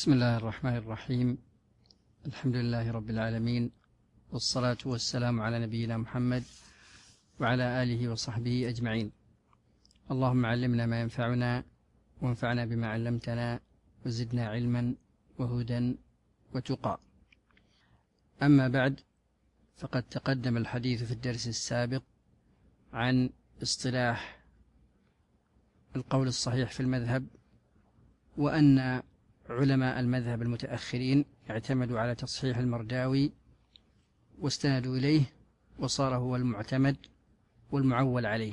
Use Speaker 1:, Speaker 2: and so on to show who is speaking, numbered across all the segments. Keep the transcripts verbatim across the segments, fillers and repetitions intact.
Speaker 1: بسم الله الرحمن الرحيم. الحمد لله رب العالمين، والصلاة والسلام على نبينا محمد وعلى آله وصحبه أجمعين. اللهم علمنا ما ينفعنا وانفعنا بما علمتنا وزدنا علما وهدى وتقى. أما بعد، فقد تقدم الحديث في الدرس السابق عن اصطلاح القول الصحيح في المذهب، وأن علماء المذهب المتأخرين اعتمدوا على تصحيح المرداوي واستندوا إليه، وصار هو المعتمد والمعول عليه.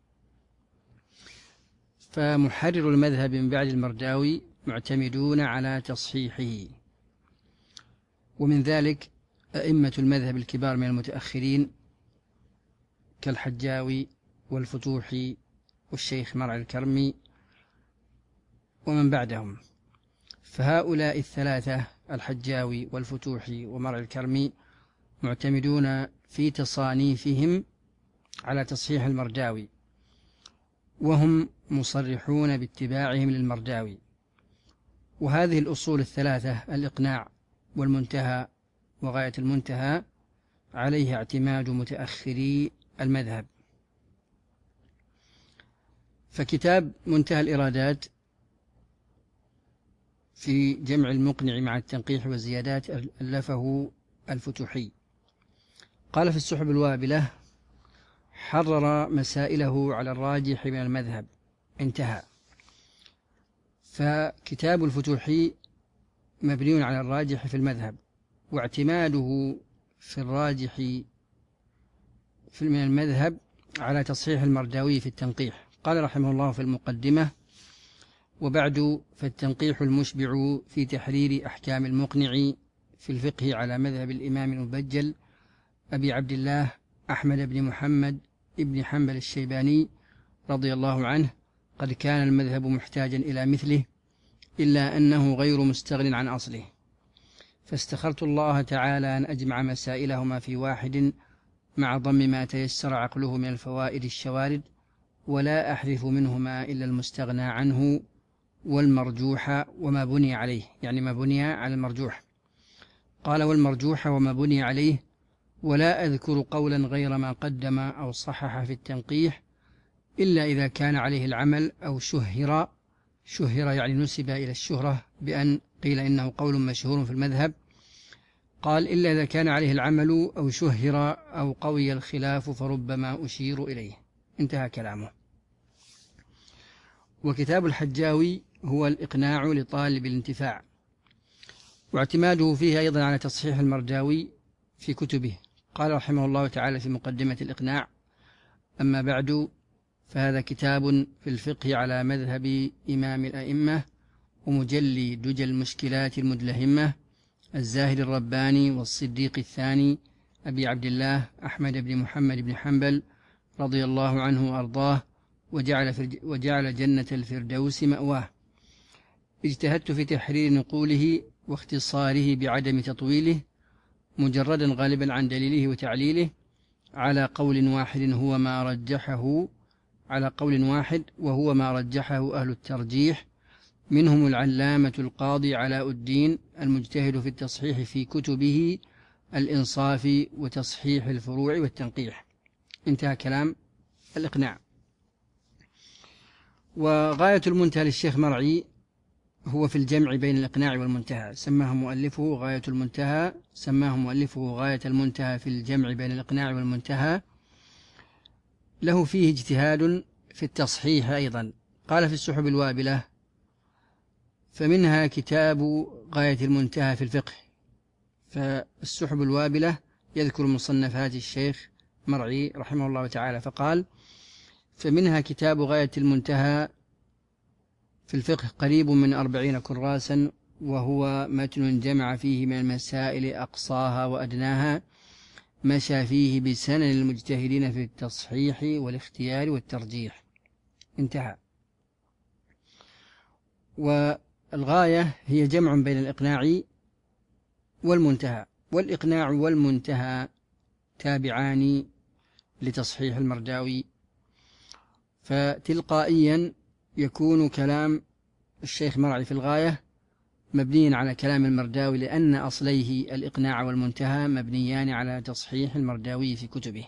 Speaker 1: فمحرر المذهب من بعد المرداوي معتمدون على تصحيحه، ومن ذلك أئمة المذهب الكبار من المتأخرين كالحجاوي والفتوحي والشيخ مرعي الكرمي ومن بعدهم. فهؤلاء الثلاثة الحجاوي والفتوحي ومرعي الكرمي معتمدون في تصانيفهم على تصحيح المرداوي، وهم مصرحون باتباعهم للمرداوي. وهذه الأصول الثلاثة الإقناع والمنتهى وغاية المنتهى عليها اعتماد متأخري المذهب. فكتاب منتهى الإرادات في جمع المقنع مع التنقيح والزيادات ألفه الفتوحي. قال في السحب الوابلة: حرر مسائله على الراجح من المذهب، انتهى. فكتاب الفتوحي مبني على الراجح في المذهب، واعتماده في الراجح من المذهب على تصحيح المرداوي في التنقيح. قال رحمه الله في المقدمة: وبعد فالتنقيح المشبع في تحرير أحكام المقنع في الفقه على مذهب الإمام المبجل أبي عبد الله أحمد بن محمد ابن حنبل الشيباني رضي الله عنه قد كان المذهب محتاجا إلى مثله، إلا أنه غير مستغن عن أصله، فاستخرت الله تعالى أن أجمع مسائلهما في واحد مع ضم ما تيسر عقله من الفوائد الشوارد، ولا أحذف منهما إلا المستغنى عنه والمرجوح وما بني عليه، يعني ما بني على المرجوح. قال: والمرجوح وما بني عليه، ولا أذكر قولا غير ما قدم أو صحح في التنقيح إلا إذا كان عليه العمل أو شهر. شهر يعني نسب إلى الشهرة بأن قيل إنه قول مشهور في المذهب. قال: إلا إذا كان عليه العمل أو شهر أو قوي الخلاف فربما أشير إليه، انتهى كلامه. وكتاب الحجاوي هو الإقناع لطالب الانتفاع، واعتماده فيه أيضا على تصحيح المرداوي في كتبه. قال رحمه الله تعالى في مقدمة الإقناع: أما بعد، فهذا كتاب في الفقه على مذهب إمام الأئمة ومجلي دجى المشكلات المدلهمة الزاهد الرباني والصديق الثاني أبي عبد الله أحمد بن محمد بن حنبل رضي الله عنه وأرضاه، وجعل, وجعل جنة الفردوس مأواه. اجتهدت في تحرير نقوله واختصاره بعدم تطويله، مجردا غالبا عن دليله وتعليله، على قول واحد هو ما رجحه على قول واحد وهو ما رجحه أهل الترجيح، منهم العلامة القاضي علاء الدين المجتهد في التصحيح في كتبه الإنصاف وتصحيح الفروع والتنقيح، انتهى كلام الإقناع. وغاية المنتهى للشيخ مرعي هو في الجمع بين الإقناع والمنتهى، سماه مؤلفه غاية المنتهى سماه مؤلفه غاية المنتهى في الجمع بين الإقناع والمنتهى. له فيه اجتهاد في التصحيح أيضا. قال في السحب الوابلة: فمنها كتاب غاية المنتهى في الفقه. فالسحب الوابلة يذكر مصنفات الشيخ مرعي رحمه الله تعالى، فقال: فمنها كتاب غاية المنتهى في الفقه قريب من أربعين كراسا، وهو متن جمع فيه من المسائل أقصاها وأدناها، مشى فيه بسنن المجتهدين في التصحيح والاختيار والترجيح، انتهى. والغاية هي جمع بين الإقناع والمنتهى، والإقناع والمنتهى تابعان لتصحيح المرداوي، فتلقائيا يكون كلام الشيخ مرعي في الغاية مبني على كلام المرداوي، لأن أصليه الإقناع والمنتهى مبنيان على تصحيح المرداوي في كتبه.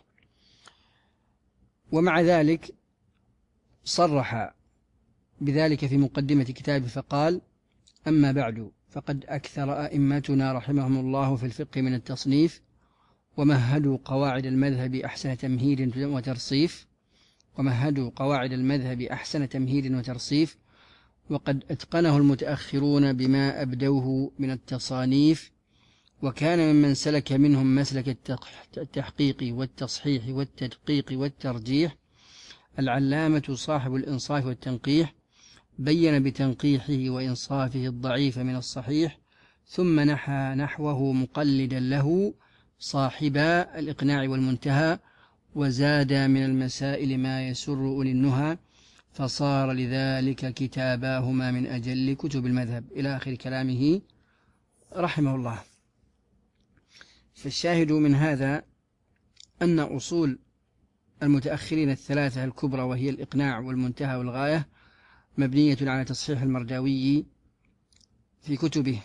Speaker 1: ومع ذلك صرح بذلك في مقدمة كتابه فقال: أما بعد، فقد أكثر أئمتنا رحمهم الله في الفقه من التصنيف، ومهدوا قواعد المذهب أحسن تمهيد وترصيف ومهدوا قواعد المذهب أحسن تمهيد وترصيف وقد أتقنه المتأخرون بما أبدوه من التصانيف، وكان ممن سلك منهم مسلك التحقيق والتصحيح والتدقيق والترجيح العلامة صاحب الإنصاف والتنقيح، بين بتنقيحه وإنصافه الضعيف من الصحيح، ثم نحى نحوه مقلدا له صاحب الإقناع والمنتهى، وزاد من المسائل ما يسر أولي النهى، فصار لذلك كتاباهما من أجل كتب المذهب، إلى آخر كلامه رحمه الله. فالشاهد من هذا أن أصول المتأخرين الثلاثة الكبرى، وهي الإقناع والمنتهى والغاية، مبنية على تصحيح المرداوي في كتبه.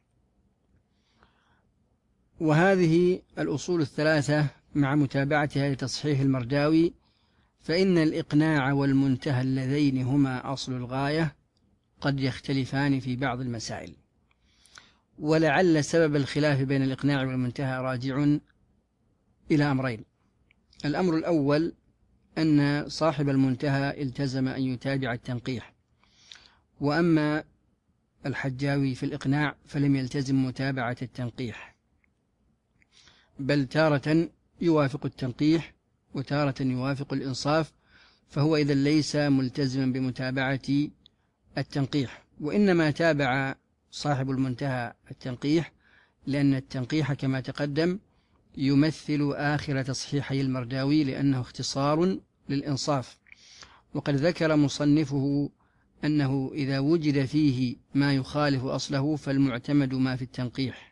Speaker 1: وهذه الأصول الثلاثة مع متابعتها لتصحيح المرداوي، فإن الإقناع والمنتهى اللذين هما أصل الغاية قد يختلفان في بعض المسائل، ولعل سبب الخلاف بين الإقناع والمنتهى راجع إلى أمرين. الأمر الأول أن صاحب المنتهى التزم أن يتابع التنقيح، وأما الحجاوي في الإقناع فلم يلتزم متابعة التنقيح، بل تارة يوافق التنقيح وتارة يوافق الإنصاف، فهو إذا ليس ملتزما بمتابعة التنقيح، وإنما تابع صاحب المنتهى التنقيح لأن التنقيح كما تقدم يمثل آخر تصحيحي المرداوي، لأنه اختصار للإنصاف. وقد ذكر مصنفه أنه إذا وجد فيه ما يخالف أصله فالمعتمد ما في التنقيح.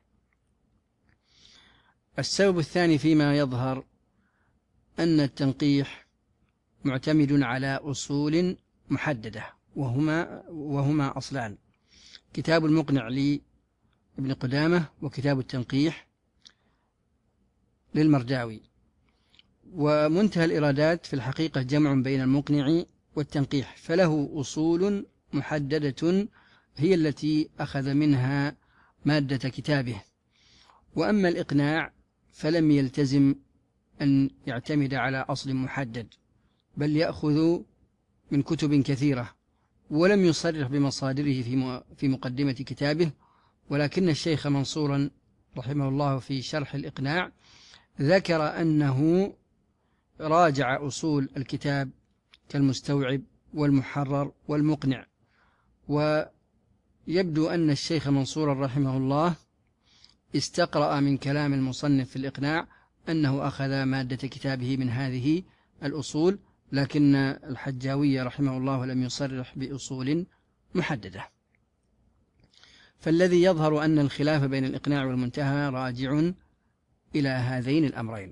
Speaker 1: السبب الثاني فيما يظهر أن التنقيح معتمد على أصول محددة، وهما, وهما أصلان: كتاب المقنع لابن قدامة، وكتاب التنقيح للمرداوي. ومنتهى الإرادات في الحقيقة جمع بين المقنع والتنقيح، فله أصول محددة هي التي أخذ منها مادة كتابه. وأما الإقناع فلم يلتزم أن يعتمد على أصل محدد، بل يأخذ من كتب كثيرة، ولم يصرح بمصادره في مقدمة كتابه. ولكن الشيخ منصورا رحمه الله في شرح الإقناع ذكر أنه راجع أصول الكتاب كالمستوعب والمحرر والمقنع. ويبدو أن الشيخ منصورا رحمه الله استقرأ من كلام المصنف في الإقناع أنه أخذ مادة كتابه من هذه الأصول، لكن الحجاوي رحمه الله لم يصرح بأصول محددة. فالذي يظهر أن الخلاف بين الإقناع والمنتهى راجع إلى هذين الأمرين،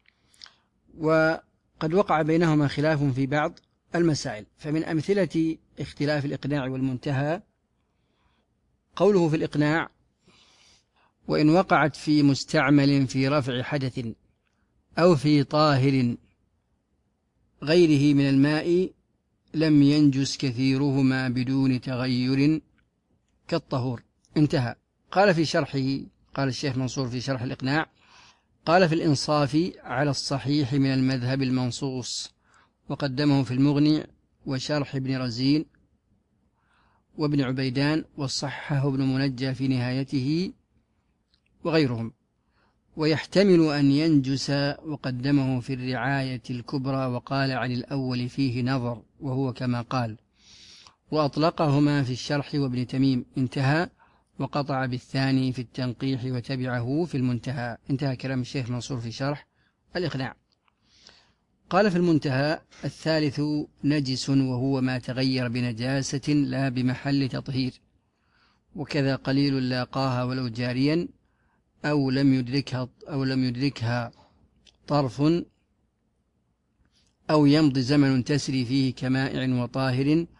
Speaker 1: وقد وقع بينهما خلاف في بعض المسائل. فمن أمثلة اختلاف الإقناع والمنتهى قوله في الإقناع: وإن وقعت في مستعمل في رفع حدث أو في طاهر غيره من الماء لم ينجس كثيرهما بدون تغير كالطهور. انتهى. قال في شرحه، قال الشيخ منصور في شرح الإقناع: قال في الإنصاف على الصحيح من المذهب المنصوص، وقدمه في المغني وشرح ابن رزين وابن عبيدان، والصححه ابن منجى في نهايته وغيرهم. ويحتمل أن ينجس، وقدمه في الرعاية الكبرى، وقال عن الأول فيه نظر وهو كما قال، وأطلقهما في الشرح وابن تميم. انتهى. وقطع بالثاني في التنقيح وتبعه في المنتهى. انتهى كلام الشيخ منصور في شرح الإقناع. قال في المنتهى: الثالث نجس، وهو ما تغير بنجاسة لا بمحل تطهير، وكذا قليل لاقاها ولو جاريا أو لم يدركها أو لم يدركها طرف أو يمضي زمن تسري فيه كمائع وطاهر،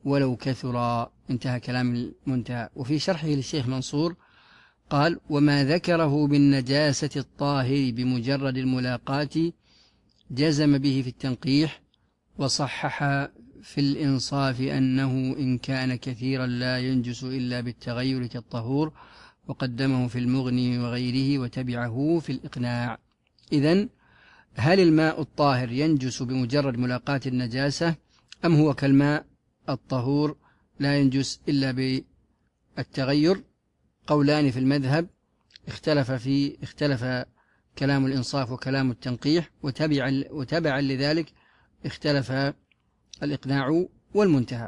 Speaker 1: ولو كثر. انتهى كلام المنتهى. وفي شرحه للشيخ منصور قال: وما ذكره بالنجاسة الطاهر بمجرد الملاقاة جزم به في التنقيح، وصحح في الإنصاف أنه إن كان كثيرا لا ينجس إلا بالتغير كالطهور، وقدمه في المغني وغيره، وتبعه في الإقناع. إذن هل الماء الطاهر ينجس بمجرد ملاقاة النجاسة، أم هو كالماء الطهور لا ينجس إلا بالتغير؟ قولان في المذهب، اختلف في اختلف كلام الإنصاف وكلام التنقيح، وتبعا وتبعا لذلك اختلف الإقناع والمنتهى.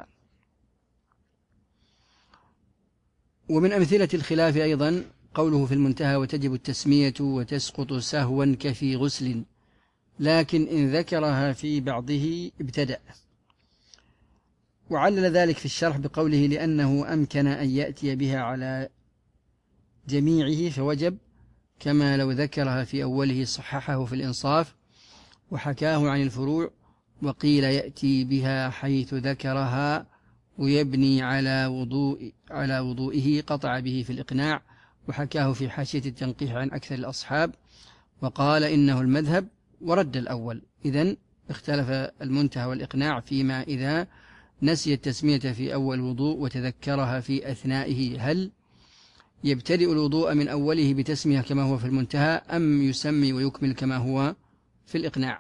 Speaker 1: ومن أمثلة الخلاف أيضا قوله في المنتهى: وتجب التسمية وتسقط سهوا كفي غسل، لكن إن ذكرها في بعضه ابتدأ. وعلل ذلك في الشرح بقوله: لأنه أمكن أن يأتي بها على جميعه فوجب، كما لو ذكرها في أوله صححه في الإنصاف وحكاه عن الفروع. وقيل يأتي بها حيث ذكرها ويبني على وضوء على وضوئه، قطع به في الإقناع، وحكاه في حاشية التنقيح عن أكثر الأصحاب، وقال إنه المذهب ورد الأول. إذن اختلف المنتهى والإقناع فيما إذا نسي التسمية في أول وضوء وتذكرها في أثنائه، هل يبتدئ الوضوء من أوله بتسمية كما هو في المنتهى، أم يسمي ويكمل كما هو في الإقناع؟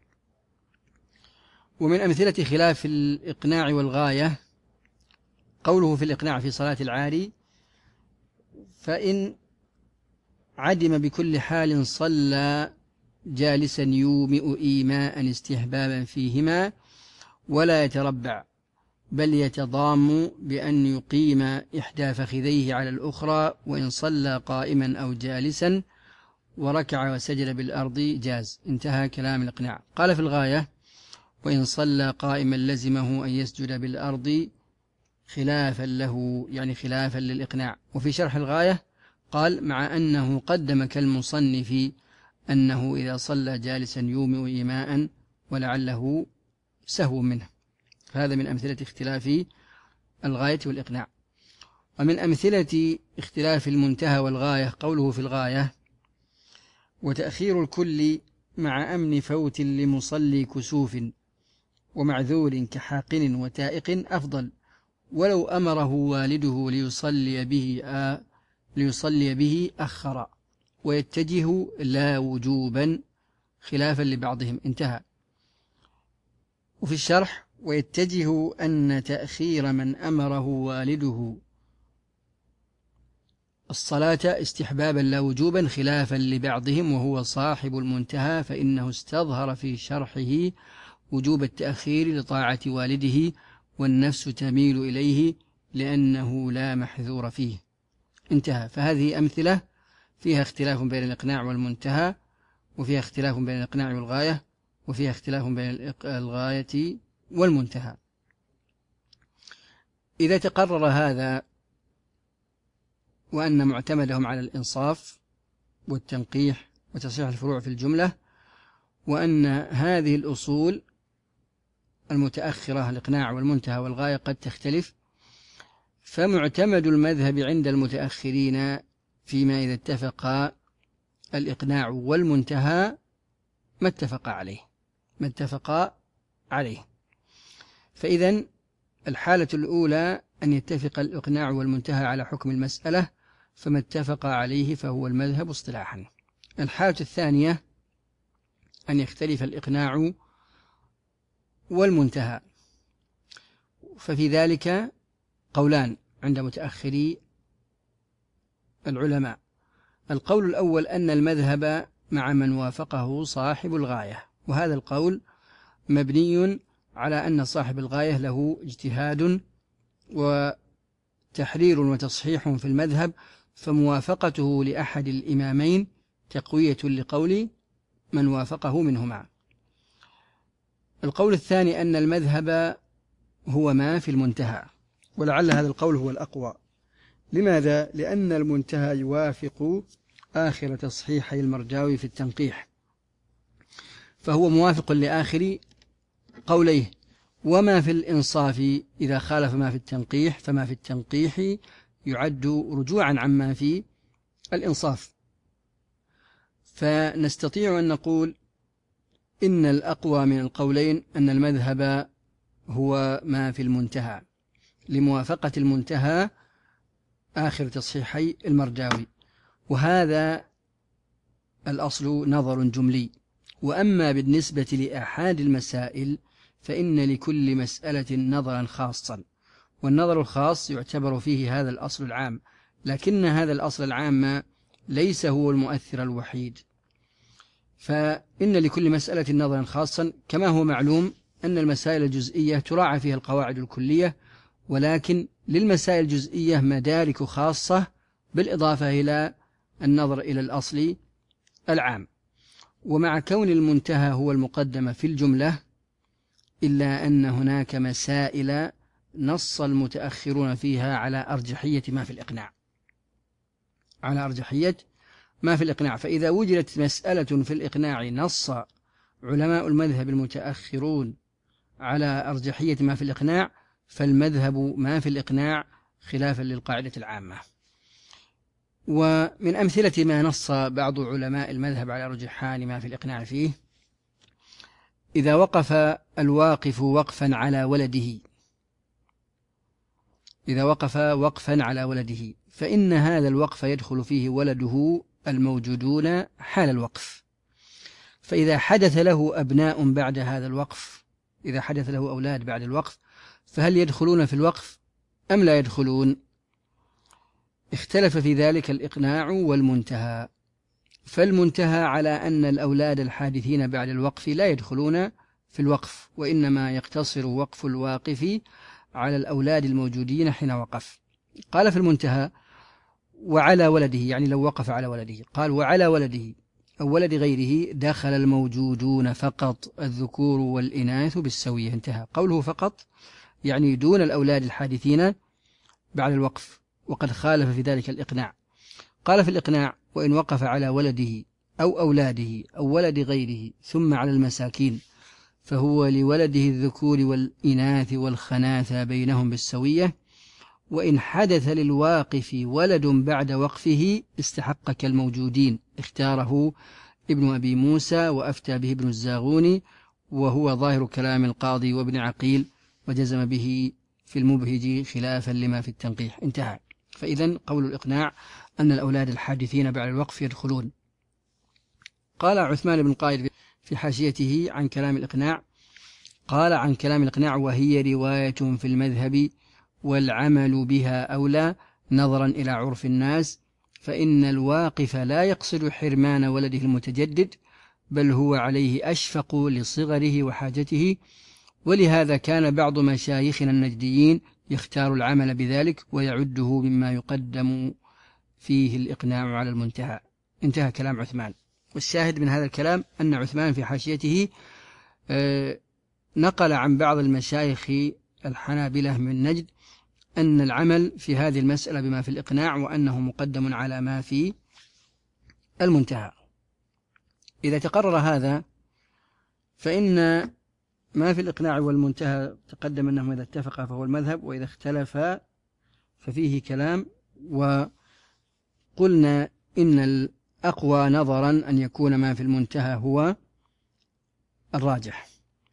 Speaker 1: ومن أمثلة خلاف الإقناع والغاية قوله في الإقناع في صلاة العاري: فإن عدم بكل حال صلى جالسا يومئ إيماء استحبابا فيهما، ولا يتربع، بل يتضام بأن يقيم إحدى فخذيه على الأخرى، وإن صلى قائما أو جالسا وركع وسجد بالأرض جاز. انتهى كلام الإقناع. قال في الغاية: وإن صلى قائما لزمه أن يسجد بالأرض خلافا له، يعني خلافا للإقناع. وفي شرح الغاية قال: مع أنه قدم كالمصنف أنه إذا صلى جالسا يومئ إيماء، ولعله سهو منه. هذا من أمثلة اختلاف الغاية والإقناع. ومن أمثلة اختلاف المنتهى والغاية قوله في الغاية: وتأخير الكل مع أمن فوت لمصلي كسوف ومعذور كحاقن وتائق أفضل، ولو أمره والده ليصلي به آه ليصلي به أخر، ويتجه لا وجوبا خلافا لبعضهم. انتهى. وفي الشرح: ويتجه أن تأخير من أمره والده الصلاة استحبابا لا وجوبا خلافا لبعضهم، وهو صاحب المنتهى، فإنه استظهر في شرحه وجوب التأخير لطاعة والده، والنفس تميل إليه لأنه لا محذور فيه. انتهى. فهذه أمثلة فيها اختلاف بين الإقناع والمنتهى، وفيها اختلاف بين الإقناع والغاية، وفيها اختلاف بين الغاية والمنتهى. إذا تقرر هذا، وأن معتمدهم على الإنصاف والتنقيح وتصحيح الفروع في الجملة، وأن هذه الأصول المتأخرة الإقناع والمنتهى والغاية قد تختلف، فمعتمد المذهب عند المتأخرين فيما إذا اتفق الإقناع والمنتهى ما اتفق عليه ما اتفق عليه فإذا الحالة الأولى أن يتفق الإقناع والمنتهى على حكم المسألة، فما اتفق عليه فهو المذهب اصطلاحا. الحالة الثانية أن يختلف الإقناع والمنتهى، ففي ذلك قولان عند متأخري العلماء. القول الأول أن المذهب مع من وافقه صاحب الغاية، وهذا القول مبني على أن صاحب الغاية له اجتهاد وتحرير وتصحيح في المذهب، فموافقته لأحد الإمامين تقوية لقول من وافقه منهما. القول الثاني أن المذهب هو ما في المنتهى، ولعل هذا القول هو الأقوى. لماذا؟ لأن المنتهى يوافق آخر تصحيحي المرجاوي في التنقيح، فهو موافق لآخر قوليه، وما في الإنصاف إذا خالف ما في التنقيح فما في التنقيح يعد رجوعا عما في الإنصاف. فنستطيع أن نقول إن الأقوى من القولين أن المذهب هو ما في المنتهى لموافقة المنتهى آخر تصحيحي المرداوي، وهذا الأصل نظر جملي. وأما بالنسبة لآحاد المسائل فإن لكل مسألة نظرا خاصا، والنظر الخاص يعتبر فيه هذا الأصل العام، لكن هذا الأصل العام ليس هو المؤثر الوحيد، فإن لكل مسألة نظرا خاصا، كما هو معلوم أن المسائل الجزئية تراعى فيها القواعد الكلية، ولكن للمسائل الجزئية مدارك خاصة بالإضافة إلى النظر إلى الأصل العام. ومع كون المنتهى هو المقدم في الجملة، إلا أن هناك مسائل نص المتأخرون فيها على أرجحية ما في الإقناع على أرجحية ما في الإقناع فإذا وجدت مسألة في الإقناع نص علماء المذهب المتأخرون على أرجحية ما في الإقناع فالمذهب ما في الإقناع خلافا للقاعدة العامة. ومن أمثلة ما نص بعض علماء المذهب على رجحان ما في الإقناع فيه: إذا وقف الواقف وقفا على ولده إذا وقف وقفا على ولده فإن هذا الوقف يدخل فيه ولده الموجودون حال الوقف، فإذا حدث له أبناء بعد هذا الوقف إذا حدث له أولاد بعد الوقف فهل يدخلون في الوقف أم لا يدخلون؟ اختلف في ذلك الإقناع والمنتهى، فالمنتهى على أن الأولاد الحادثين بعد الوقف لا يدخلون في الوقف، وإنما يقتصر وقف الواقف على الأولاد الموجودين حين وقف. قال في المنتهى: وعلى ولده، يعني لو وقف على ولده، قال: وعلى ولده أو ولد غيره دخل الموجودون فقط الذكور والإناث بالسوية. انتهى. قوله فقط يعني دون الأولاد الحادثين بعد الوقف، وقد خالف في ذلك الإقناع. قال في الإقناع: وإن وقف على ولده أو أولاده أو ولد غيره ثم على المساكين فهو لولده الذكور والإناث والخناثى بينهم بالسوية، وإن حدث للواقف ولد بعد وقفه استحق كالموجودين. اختاره ابن أبي موسى وأفتى به ابن الزاغوني، وهو ظاهر كلام القاضي وابن عقيل، وجزم به في المبهج خلافا لما في التنقيح. انتهى. فإذن قول الإقناع أن الأولاد الحادثين بعد الوقف يدخلون. قال عثمان بن قائد في حاشيته عن كلام الإقناع، قال عن كلام الإقناع: وهي رواية في المذهب والعمل بها أولى نظرا إلى عرف الناس، فإن الواقف لا يقصد حرمان ولده المتجدد، بل هو عليه أشفق لصغره وحاجته، ولهذا كان بعض مشايخنا النجديين يختار العمل بذلك ويعده مما يقدم فيه الإقناع على المنتهى. انتهى كلام عثمان. والشاهد من هذا الكلام أن عثمان في حاشيته نقل عن بعض المشايخ الحنابلة من نجد أن العمل في هذه المسألة بما في الإقناع وأنه مقدم على ما في المنتهى. إذا تقرر هذا فإن ما في الإقناع والمنتهى تقدم أنهم إذا اتفقا فهو المذهب، وإذا اختلفا ففيه كلام. وقلنا إن الأقوى نظرا أن يكون ما في المنتهى هو الراجح.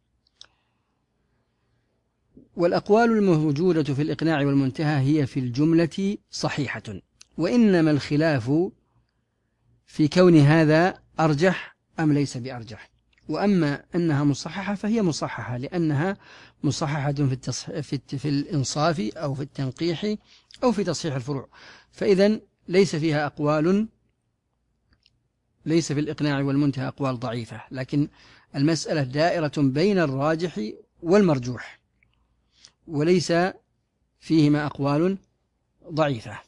Speaker 1: والأقوال الموجودة في الإقناع والمنتهى هي في الجملة صحيحة، وإنما الخلاف في كون هذا أرجح أم ليس بأرجح. وأما أنها مصححة فهي مصححة لأنها مصححة في, التصح... في, الت... في الإنصاف أو في التنقيح أو في تصحيح الفروع، فإذا ليس فيها أقوال ليس في الإقناع والمنتهى أقوال ضعيفة، لكن المسألة دائرة بين الراجح والمرجوح، وليس فيهما أقوال ضعيفة.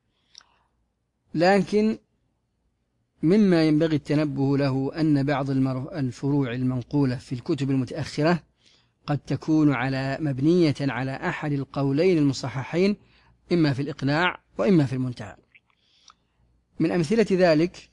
Speaker 1: لكن مما ينبغي التنبه له أن بعض الفروع المنقولة في الكتب المتأخرة قد تكون على مبنية على أحد القولين المصححين، إما في الإقناع وإما في المنتهى. من أمثلة ذلك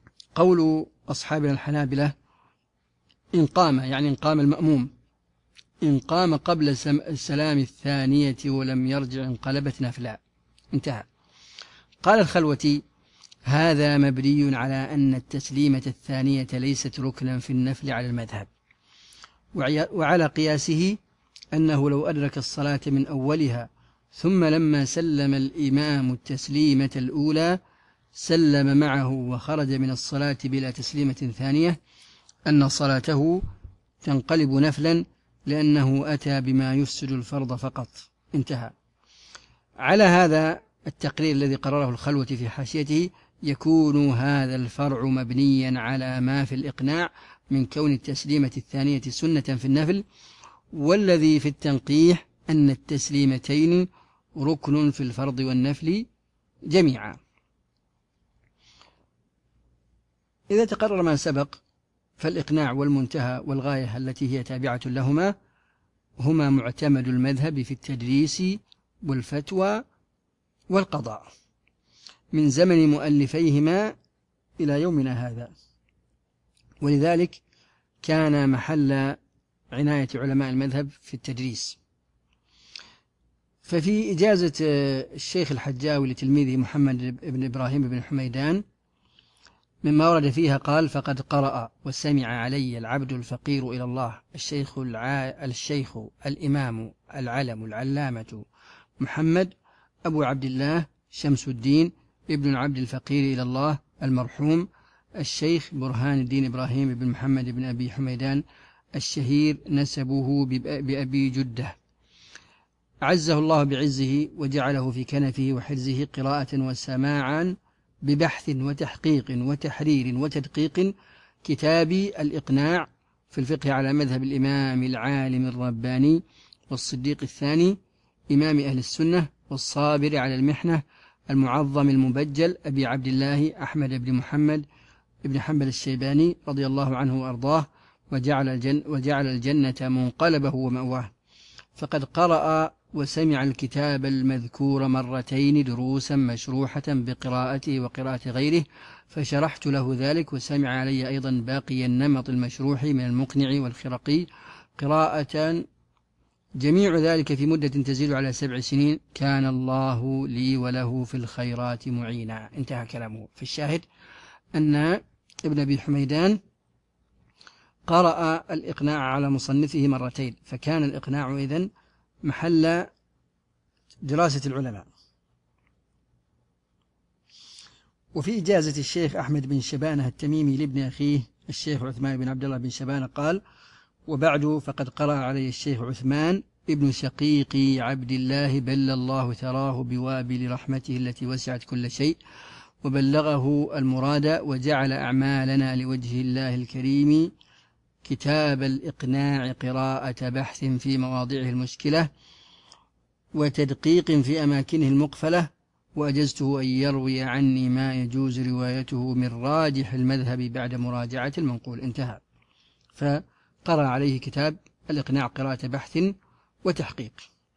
Speaker 1: قول أصحابنا الحنابلة: إن قام، يعني إن قام المأموم إن قام قبل السلام الثانية ولم يرجع انقلبت نفلا. انتهى. قال الخلوتي: هذا مبني على أن التسليمة الثانية ليست ركنا في النفل على المذهب، وعلى قياسه أنه لو أدرك الصلاة من أولها ثم لما سلم الإمام التسليمة الأولى سلم معه وخرج من الصلاة بلا تسليمة ثانية أن صلاته تنقلب نفلا لأنه أتى بما يفسد الفرض فقط. انتهى. على هذا التقرير الذي قرره الخلوة في حاشيته يكون هذا الفرع مبنيا على ما في الإقناع من كون التسليمة الثانية سنة في النفل، والذي في التنقيح أن التسليمتين ركن في الفرض والنفل جميعا. إذا تقرر ما سبق فالإقناع والمنتهى والغاية التي هي تابعة لهما هما معتمد المذهب في التدريس والفتوى والقضاء من زمن مؤلفيهما إلى يومنا هذا، ولذلك كان محل عناية علماء المذهب في التدريس. ففي إجازة الشيخ الحجاوي لتلميذه محمد بن إبراهيم بن حميدان مما ورد فيها قال: فقد قرأ وسمع علي العبد الفقير إلى الله الشيخ, الع... الشيخ الإمام العلم العلامة محمد أبو عبد الله شمس الدين ابن العبد الفقير إلى الله المرحوم الشيخ برهان الدين إبراهيم بن محمد بن أبي حميدان الشهير نسبه بأبي جدة، عزه الله بعزه وجعله في كنفه وحرزه قراءة وسماعا ببحث وتحقيق وتحرير وتدقيق كتاب الإقناع في الفقه على مذهب الإمام العالم الرباني والصديق الثاني إمام أهل السنة والصابر على المحنة المعظم المبجل أبي عبد الله أحمد بن محمد بن حنبل الشيباني رضي الله عنه وأرضاه وجعل, الجن وجعل الجنة منقلبه ومأواه. فقد قرأ وسمع الكتاب المذكور مرتين دروسا مشروحة بقراءته وقراءة غيره، فشرحت له ذلك، وسمع علي أيضا باقي النمط المشروح من المقنع والخرقي قراءة، جميع ذلك في مدة تزيد على سبع سنين. كان الله لي وله في الخيرات معينا. انتهى كلامه. في الشاهد أن ابن أبي حميدان قرأ الإقناع على مصنفه مرتين، فكان الإقناع إذن محل دراسة العلماء. وفي إجازة الشيخ أحمد بن شبانة التميمي لابن أخيه الشيخ عثمان بن عبد الله بن شبانة قال: وبعد فقد قرأ علي الشيخ عثمان ابن شقيق عبد الله بل الله تراه بوابل رحمته التي وسعت كل شيء وبلغه المراد وجعل أعمالنا لوجه الله الكريم كتاب الإقناع قراءة بحث في مواضعه المشكلة وتدقيق في أماكنه المقفلة، وأجزته أن يروي عني ما يجوز روايته من راجح المذهب بعد مراجعة المنقول. انتهى. فقرأ عليه كتاب الإقناع قراءة بحث وتحقيق،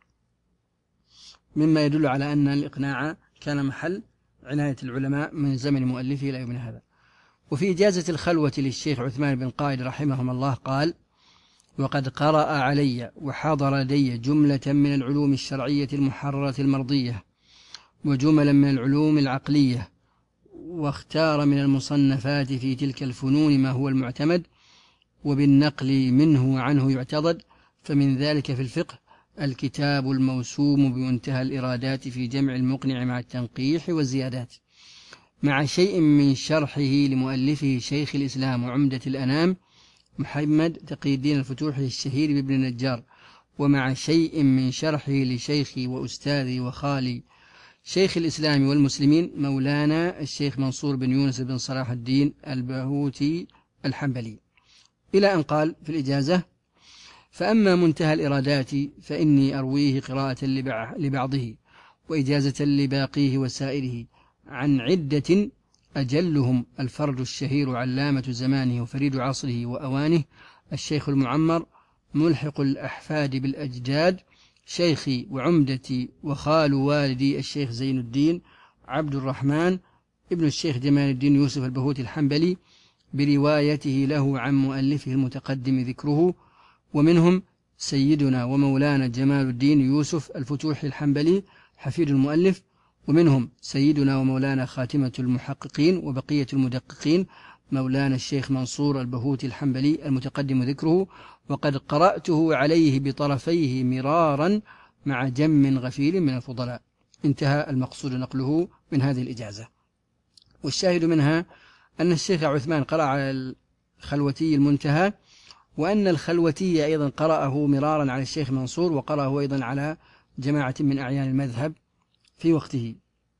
Speaker 1: مما يدل على أن الإقناع كان محل عناية العلماء من زمن مؤلفه إلى يومنا هذا. وفي إجازة الخلوة للشيخ عثمان بن قائد رحمهم الله قال: وقد قرأ علي وحضر لدي جملة من العلوم الشرعية المحررة المرضية وجملا من العلوم العقلية، واختار من المصنفات في تلك الفنون ما هو المعتمد وبالنقل منه وعنه يعتضد، فمن ذلك في الفقه الكتاب الموسوم بمنتهى الإرادات في جمع المقنع مع التنقيح والزيادات، مع شيء من شرحه لمؤلفه شيخ الإسلام وعمدة الأنام محمد تقي الدين الفتوحي الشهير بابن النجار، ومع شيء من شرحه لشيخي وأستاذي وخالي شيخ الإسلام والمسلمين مولانا الشيخ منصور بن يونس بن صلاح الدين الباهوتي الحنبلي، إلى أن قال في الإجازة: فأما منتهى الإرادات فإني أرويه قراءة لبعضه وإجازة لباقيه وسائره عن عدة أجلهم الفرد الشهير علامة زمانه وفريد عصره وأوانه الشيخ المعمر ملحق الأحفاد بالأجداد شيخي وعمدتي وخال والدي الشيخ زين الدين عبد الرحمن ابن الشيخ جمال الدين يوسف البهوتي الحنبلي بروايته له عن مؤلفه المتقدم ذكره، ومنهم سيدنا ومولانا جمال الدين يوسف الفتوحي الحنبلي حفيد المؤلف، ومنهم سيدنا ومولانا خاتمة المحققين وبقية المدققين مولانا الشيخ منصور البهوتي الحنبلي المتقدم ذكره، وقد قرأته عليه بطرفيه مرارا مع جم غفير من الفضلاء. انتهى المقصود نقله من هذه الإجازة. والشاهد منها أن الشيخ عثمان قرأ على الخلوتي المنتهى، وأن الخلوتي أيضا قرأه مرارا على الشيخ منصور، وقرأه أيضا على جماعة من أعيان المذهب في وقته.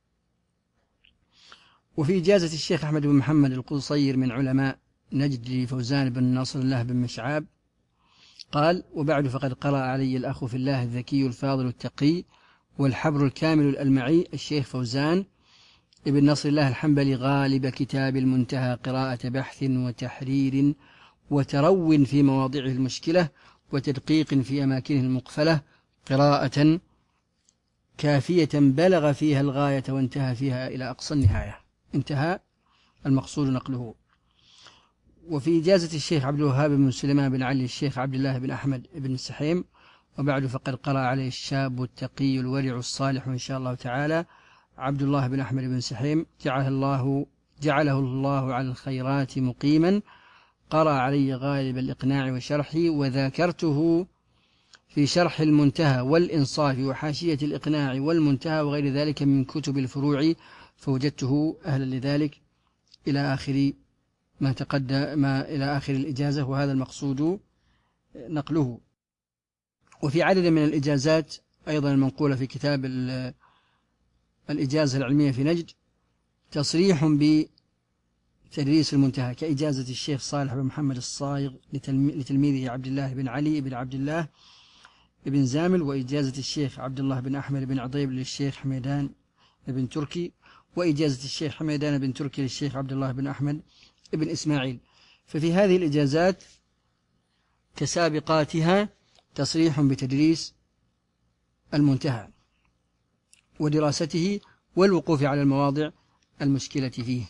Speaker 1: وفي إجازة الشيخ أحمد بن محمد القصير من علماء نجد فوزان بن نصر الله بن مشعاب قال: وبعد فقد قرأ علي الأخ في الله الذكي الفاضل التقي والحبر الكامل الألمعي الشيخ فوزان ابن نصر الله الحنبلي غالب كتاب المنتهى قراءة بحث وتحرير وترو في مواضعه المشكلة وتدقيق في أماكنه المقفلة، قراءة كافية بلغ فيها الغاية وانتهى فيها إلى أقصى النهاية. انتهى المقصود نقله. وفي إجازة الشيخ عبد الوهاب بن سليمان بن علي الشيخ عبد الله بن أحمد بن السحيم: وبعد فقد قرأ عليه الشاب التقي الورع الصالح إن شاء الله تعالى عبد الله بن أحمد بن السحيم جعله الله, جعله الله على الخيرات مقيما، قرأ علي غالب الإقناع وشرحي، وذاكرته في شرح المنتهى والإنصاف وحاشية الإقناع والمنتهى وغير ذلك من كتب الفروع، فوجدته أهلا لذلك إلى آخر ما تقدم ما إلى آخر الإجازة، وهذا المقصود نقله. وفي عدد من الإجازات أيضا المنقولة في كتاب الإجازة العلمية في نجد تصريح بتدريس المنتهى، كإجازة الشيخ صالح بن محمد الصايغ لتلميذه عبد الله بن علي بن عبد الله بن زامل، وإجازة الشيخ عبد الله بن أحمد بن عضيب للشيخ حميدان بن تركي، وإجازة الشيخ حميدان بن تركي للشيخ عبد الله بن أحمد بن إسماعيل. ففي هذه الإجازات كسابقاتها تصريح بتدريس المنتهى ودراسته والوقوف على المواضع المشكلة فيه.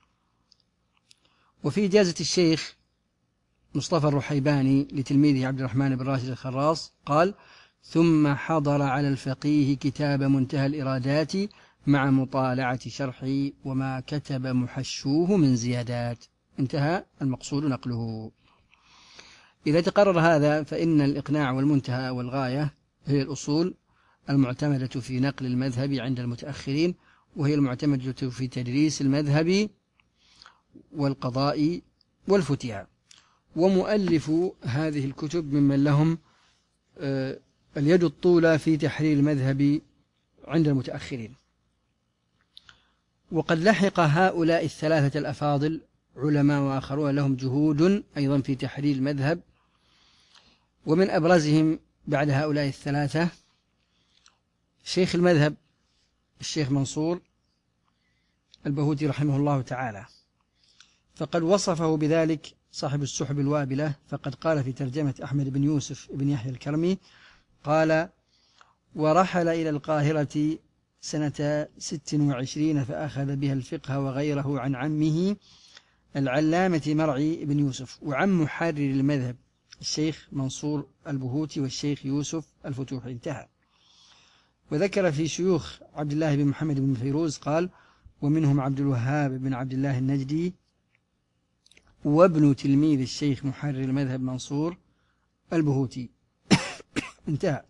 Speaker 1: وفي إجازة الشيخ مصطفى الرحيباني لتلميذه عبد الرحمن بن راشد الخراص قال: ثم حضر على الفقيه كتاب منتهى الإرادات مع مطالعة شرحه وما كتب محشوه من زيادات. انتهى المقصود نقله. إذا تقرر هذا فإن الإقناع والمنتهى والغاية هي الأصول المعتمدة في نقل المذهب عند المتأخرين، وهي المعتمدة في تدريس المذهب والقضاء والفتيا. ومؤلف هذه الكتب ممن لهم اليد الطولى في تحرير المذهب عند المتأخرين. وقد لحق هؤلاء الثلاثة الأفاضل علماء وآخرون لهم جهود أيضا في تحرير المذهب، ومن أبرزهم بعد هؤلاء الثلاثة شيخ المذهب الشيخ منصور البهوتي رحمه الله تعالى، فقد وصفه بذلك صاحب السحب الوابلة، فقد قال في ترجمة أحمد بن يوسف بن يحيى الكرمي قال: ورحل إلى القاهرة سنة ست وعشرين فأخذ بها الفقه وغيره عن عمه العلامة مرعي بن يوسف، وعن محرر المذهب الشيخ منصور البهوتي والشيخ يوسف الفتوحي. انتهى. وذكر في شيوخ عبد الله بن محمد بن فيروز قال: ومنهم عبد الوهاب بن عبد الله النجدي وابن تلميذ الشيخ محرر المذهب منصور البهوتي. انتهى.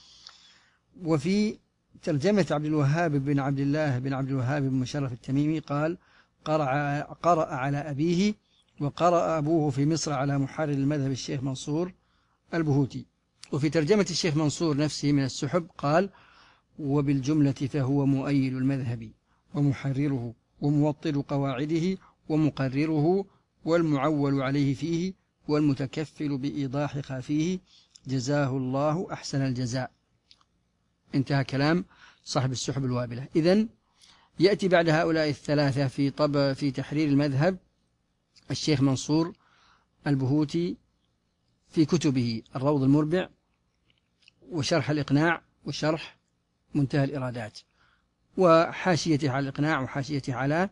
Speaker 1: وفي ترجمة عبد الوهاب بن عبد الله بن عبد الوهاب بن مشرف التميمي قال: قرأ, قرأ على أبيه وقرأ أبوه في مصر على محرر المذهب الشيخ منصور البهوتي. وفي ترجمة الشيخ منصور نفسه من السحب قال: وبالجملة فهو مؤيد المذهب ومحرره وموطل قواعده ومقرره والمعول عليه فيه والمتكفل بإيضاح خافيه، جزاه الله أحسن الجزاء. انتهى كلام صاحب السحب الوابلة. إذن يأتي بعد هؤلاء الثلاثة في طب في تحرير المذهب الشيخ منصور البهوتي في كتبه الروض المربع وشرح الإقناع وشرح منتهى الإرادات وحاشيته على الإقناع وحاشيته على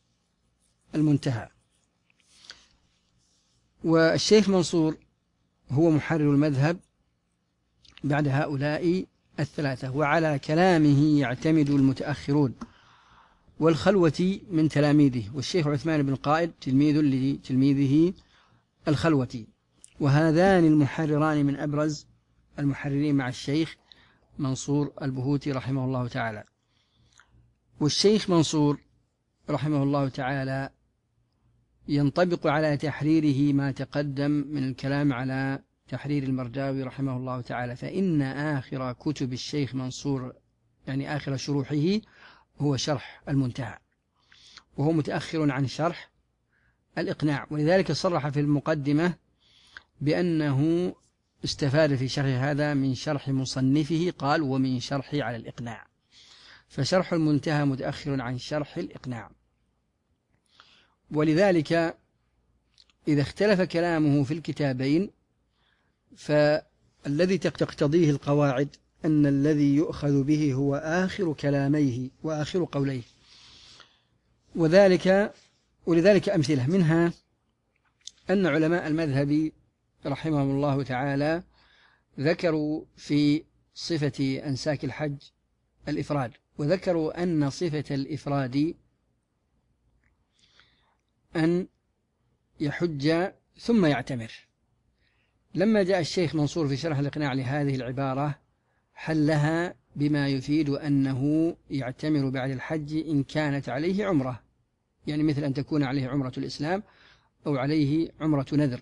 Speaker 1: المنتهى. والشيخ منصور هو محرر المذهب بعد هؤلاء الثلاثة، وعلى كلامه يعتمد المتأخرون، والخلوة من تلاميذه، والشيخ عثمان بن قائد تلميذ لتلميذه الخلوة، وهذان المحرران من أبرز المحررين مع الشيخ منصور البهوتي رحمه الله تعالى. والشيخ منصور رحمه الله تعالى ينطبق على تحريره ما تقدم من الكلام على تحرير المرداوي رحمه الله تعالى، فإن آخر كتب الشيخ منصور يعني آخر شروحه هو شرح المنتهى، وهو متأخر عن شرح الإقناع، ولذلك صرح في المقدمة بأنه استفاد في شرح هذا من شرح مصنفه، قال ومن شرحه على الإقناع، فشرح المنتهى متأخر عن شرح الإقناع. ولذلك إذا اختلف كلامه في الكتابين فالذي تقتضيه القواعد أن الذي يؤخذ به هو آخر كلاميه وآخر قوليه، وذلك ولذلك أمثلة منها أن علماء المذهب رحمهم الله تعالى ذكروا في صفة أنساك الحج الإفراد، وذكروا أن صفة الإفراد أن يحج ثم يعتمر. لما جاء الشيخ منصور في شرح الإقناع لهذه العبارة حلها بما يفيد أنه يعتمر بعد الحج إن كانت عليه عمرة، يعني مثل أن تكون عليه عمرة الإسلام أو عليه عمرة نذر.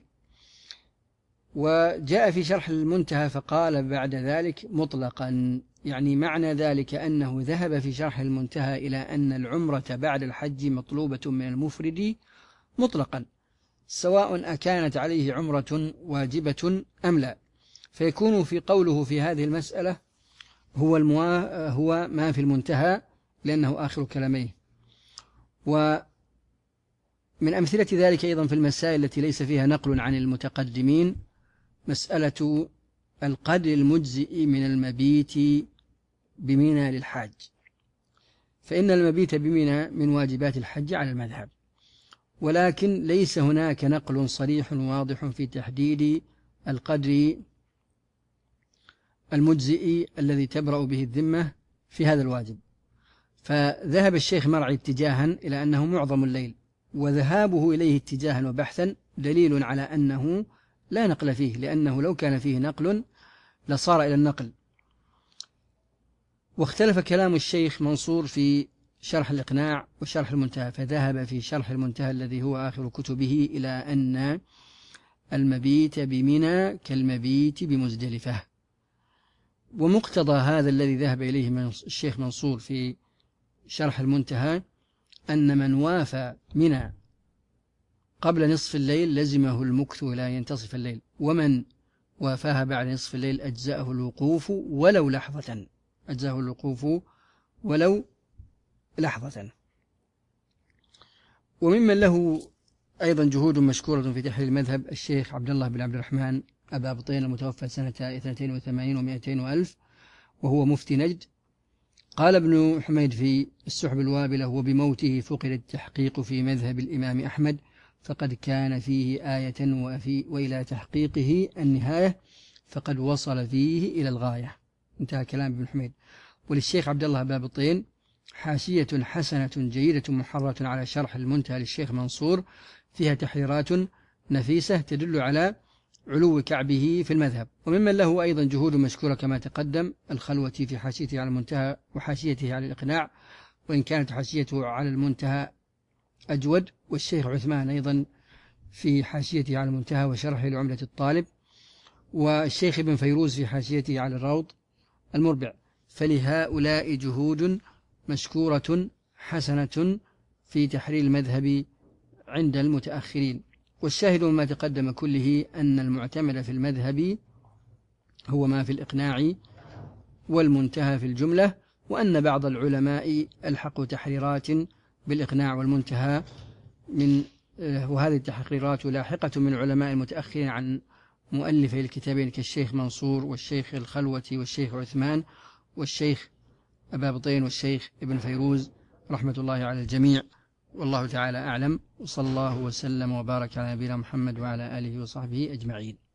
Speaker 1: وجاء في شرح المنتهى فقال بعد ذلك مطلقا، يعني معنى ذلك أنه ذهب في شرح المنتهى إلى أن العمرة بعد الحج مطلوبة من المفرد مطلقا، سواء أكانت عليه عمرة واجبة أم لا، فيكون في قوله في هذه المسألة هو, الموا... هو ما في المنتهى لأنه آخر كلاميه. ومن أمثلة ذلك أيضا في المسائل التي ليس فيها نقل عن المتقدمين مسألة القدر المجزئ من المبيت بمنى للحاج، فإن المبيت بمنى من واجبات الحج على المذهب، ولكن ليس هناك نقل صريح واضح في تحديد القدر المجزئ الذي تبرأ به الذمة في هذا الواجب. فذهب الشيخ مرعي اتجاها إلى أنه معظم الليل، وذهابه إليه اتجاها وبحثا دليل على أنه لا نقل فيه، لأنه لو كان فيه نقل لصار إلى النقل. واختلف كلام الشيخ منصور في شرح الإقناع وشرح المنتهى، فذهب في شرح المنتهى الذي هو آخر كتبه إلى أن المبيت بمنى كالمبيت بمزدلفة. ومقتضى هذا الذي ذهب إليه الشيخ منصور في شرح المنتهى أن من وافى منى قبل نصف الليل لزمه المكث إلى ينتصف الليل، ومن وافاها بعد نصف الليل أجزأه الوقوف ولو لحظة، أجزأه الوقوف ولو لحظة. وممن له أيضا جهود مشكورة في تحرير المذهب الشيخ عبد الله بن عبد الرحمن أبا بطين المتوفى سنة اثنتين وثمانين ومائتين وألف، وهو مفتي نجد. قال ابن حميد في السحب الوابلة: وبموته فقد التحقيق في مذهب الإمام أحمد، فقد كان فيه آية وفي وإلى تحقيقه النهاية، فقد وصل فيه إلى الغاية. انتهى كلام ابن حميد. وللشيخ عبد الله أبا بطين حاشية حسنة جيدة محرة على شرح المنتهى للشيخ منصور، فيها تحريرات نفيسة تدل على علو كعبه في المذهب. وممن له أيضا جهود مشكورة كما تقدم الخلوة في حاشيته على المنتهى وحاشيته على الإقناع، وإن كانت حاشيته على المنتهى أجود، والشيخ عثمان أيضا في حاشيته على المنتهى وشرحه لعملة الطالب، والشيخ ابن فيروز في حاشيته على الروض المربع. فلهؤلاء جهود مشكورة حسنة في تحرير المذهب عند المتأخرين. والشاهد مما تقدم كله أن المعتمد في المذهب هو ما في الإقناع والمنتهى في الجملة، وأن بعض العلماء ألحقوا تحريرات بالإقناع والمنتهى من وهذه التحريرات لاحقة من علماء المتأخرين عن مؤلفي الكتابين كالشيخ منصور والشيخ الخلوة والشيخ عثمان والشيخ أبا بطين والشيخ ابن فيروز رحمة الله على الجميع، والله تعالى أعلم. وصلى الله وسلم وبارك على نبينا محمد وعلى آله وصحبه أجمعين.